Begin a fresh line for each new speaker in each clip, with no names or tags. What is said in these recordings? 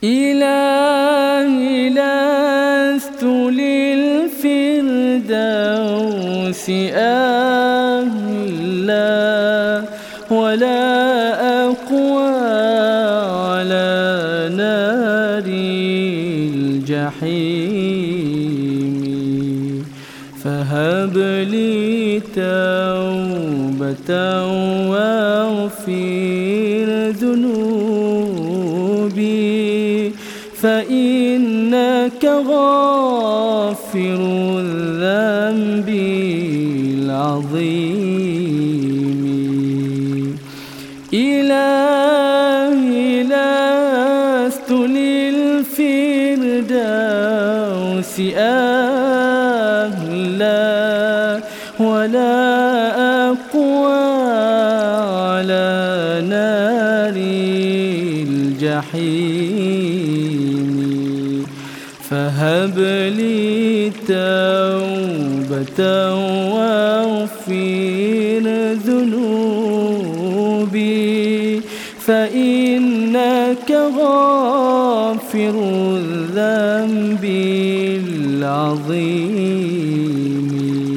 إلهي لست للفردوس أهلا ولا أقوى على نار الجحيم، فهب لي توبة واغفر ذنوبي، فإنك غافر الذنب العظيم. إلهي لست للفردوس أهلا ولا أقوى على نار الجحيم، فهب لي توبة واغفر ذنوبي، فإنك غافر الذنب العظيم.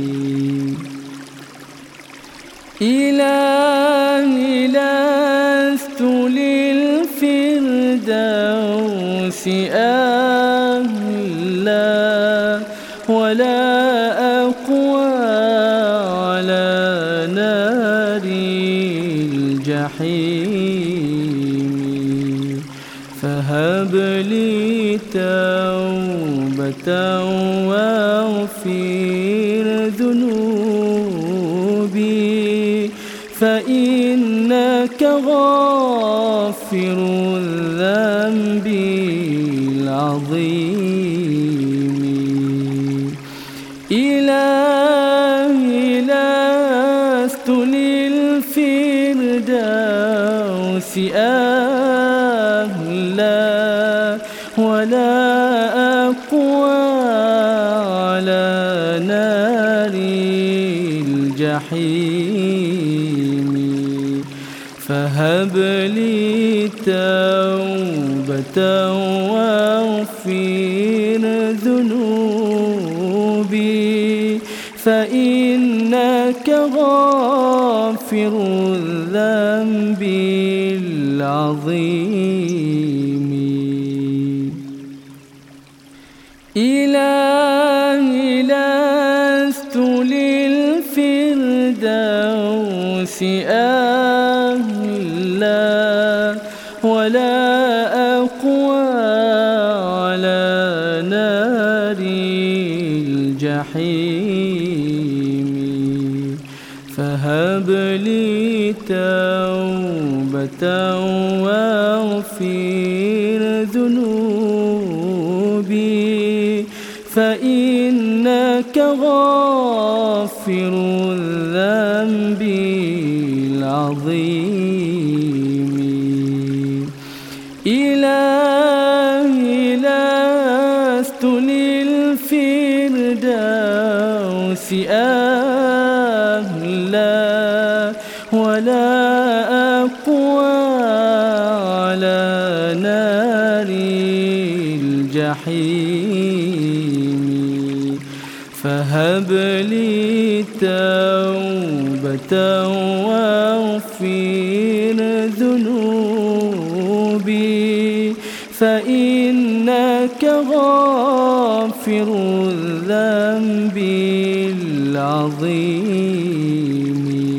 إلهي لست للفردوس أهلا ولا أقوى على نار الجحيم، فهب لي توبة واغفر ذنوبي، فإنك غافر الذنب العظيم. إلهي لست للفردوس أهلا ولا أقوى على نار الجحيم، فهب لي توبة واغفر ذنوبي، فإنك غافر الذنب العظيم. إلهي لست للفردوس أهلا ولا أقوى على نار الجحيم، فهب لي توبة واغفر ذنوبي، فإنك غافر الذنب العظيم. إلهي لست للفردوس أهلا ولا أقوى على نار الجحيم، فهب لي توبة واغفر ذنوبي، فإنك غافر الذنب العظيم.